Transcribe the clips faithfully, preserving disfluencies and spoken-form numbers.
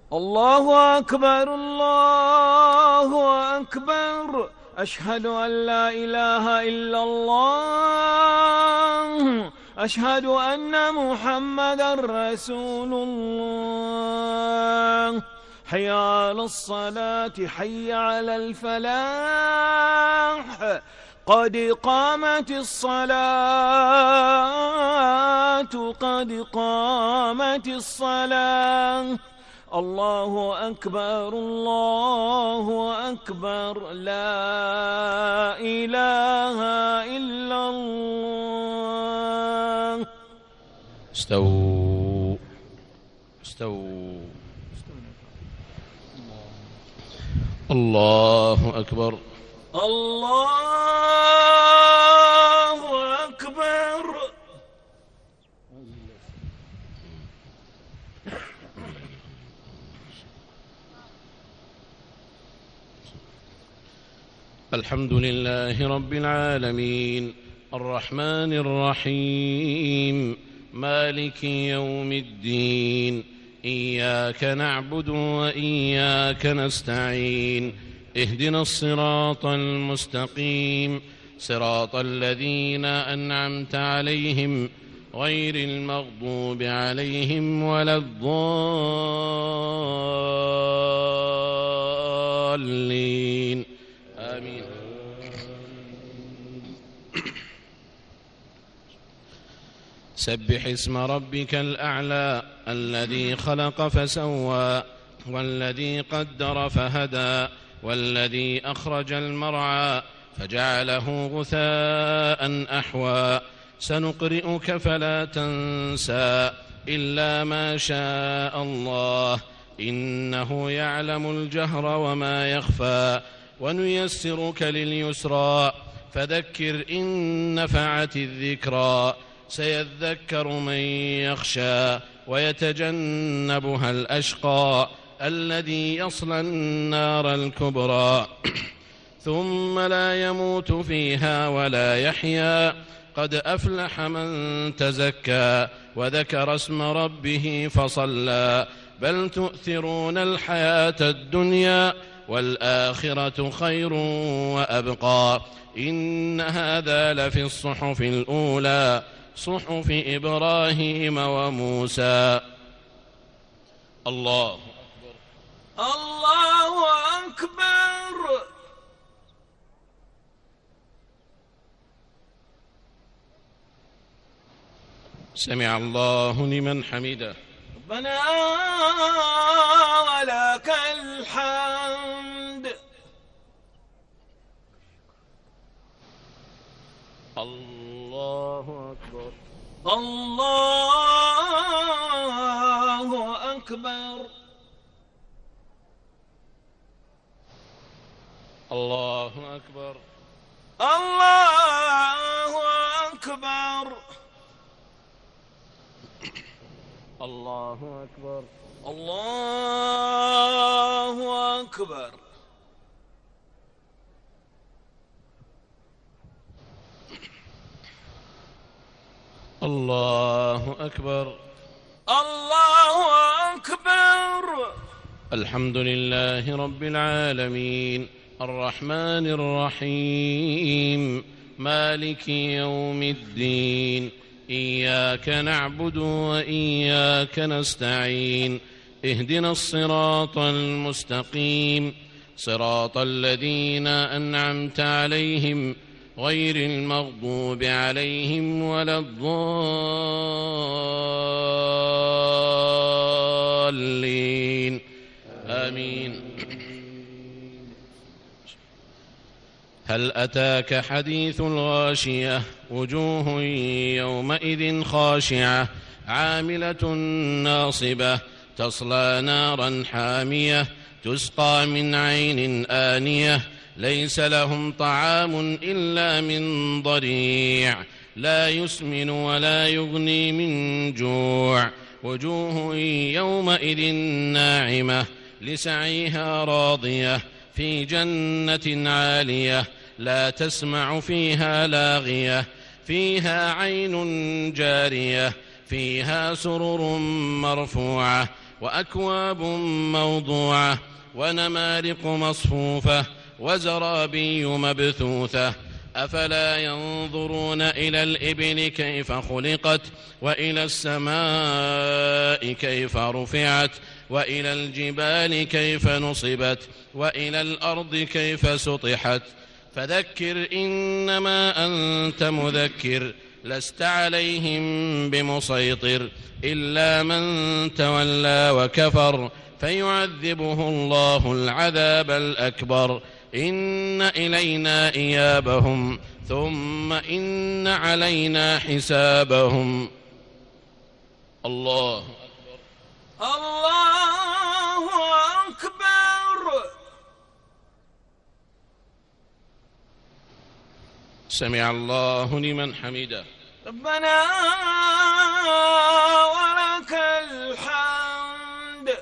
الله أكبر الله أكبر. أشهد أن لا إله إلا الله. أشهد أن محمدًا رسول الله. حي على الصلاة حي على الفلاح. قد قامت الصلاة قد قامت الصلاة. الله أكبر الله أكبر. لا إله إلا الله. استووا استووا. الله أكبر الله أكبر. الحمد لله رب العالمين الرحمن الرحيم مالك يوم الدين. إياك نعبد وإياك نستعين. اهدنا الصراط المستقيم صراط الذين أنعمت عليهم غير المغضوب عليهم ولا الضالين آمين. سبح اسم ربك الأعلى الذي خلق فسوى والذي قدر فهدى والذي أخرج المرعى فجعله غثاء أحوى. سنقرئك فلا تنسى إلا ما شاء الله إنه يعلم الجهر وما يخفى. ونيسرك لليسرى فذكر إن نفعت الذكرى. سيذكر من يخشى ويتجنبها الأشقى الذي يصلى النار الكبرى ثم لا يموت فيها ولا يحيا. قد أفلح من تزكى وذكر اسم ربه فصلى. بل تؤثرون الحياة الدنيا والآخرة خير وأبقى. إن هذا لفي الصحف الأولى صحف إبراهيم وموسى. الله أكبر الله أكبر. سمع الله لمن حمده. ربنا ولك الحمد. الله أكبر الله أكبر. الله أكبر الله أكبر. الله أكبر الله أكبر. الله أكبر الله أكبر. الحمد لله رب العالمين الرحمن الرحيم مالك يوم الدين. إياك نعبد وإياك نستعين. اهدنا الصراط المستقيم صراط الذين أنعمت عليهم غير المغضوب عليهم ولا الضالين آمين. هل أتاك حديث الغاشية وجوه يومئذ خاشعة عاملة ناصبة تصلى نارا حامية تسقى من عين آنية ليس لهم طعام إلا من ضريع لا يسمن ولا يغني من جوع. وجوه يومئذ ناعمة لسعيها راضية في جنة عالية لا تسمع فيها لاغية فيها عين جارية فيها سرر مرفوعة وأكواب موضوعة ونمارق مصفوفة وزرابي مبثوثة أفلا ينظرون إلى الإبل كيف خلقت وإلى السماء كيف رفعت وإلى الجبال كيف نصبت وإلى الأرض كيف سطحت فذكر إنما أنت مذكر لست عليهم بمسيطر إلا من تولى وكفر فيعذبه الله العذاب الأكبر إن إلينا إيابهم ثم إن علينا حسابهم. الله أكبر. الله أكبر. سمع الله لمن حمده. ربنا ولك الحمد.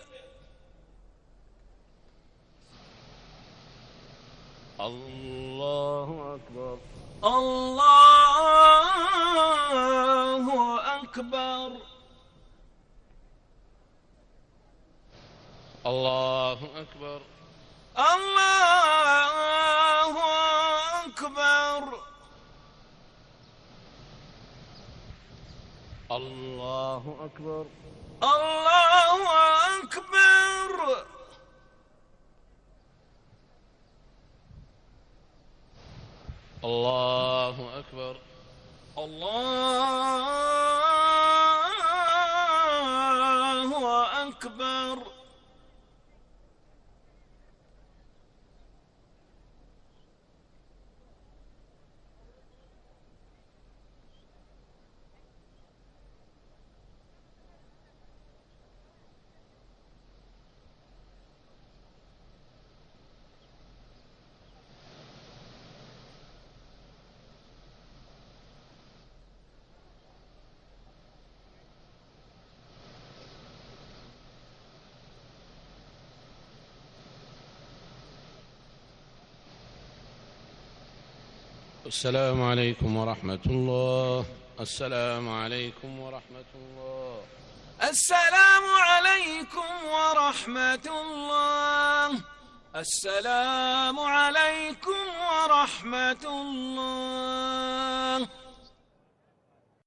الله أكبر. الله أكبر. الله أكبر. الله أكبر. الله أكبر. الله أكبر. الله أكبر. الله أكبر. السلام عليكم ورحمة الله. السلام عليكم ورحمة الله. السلام عليكم ورحمة الله. السلام عليكم ورحمة الله.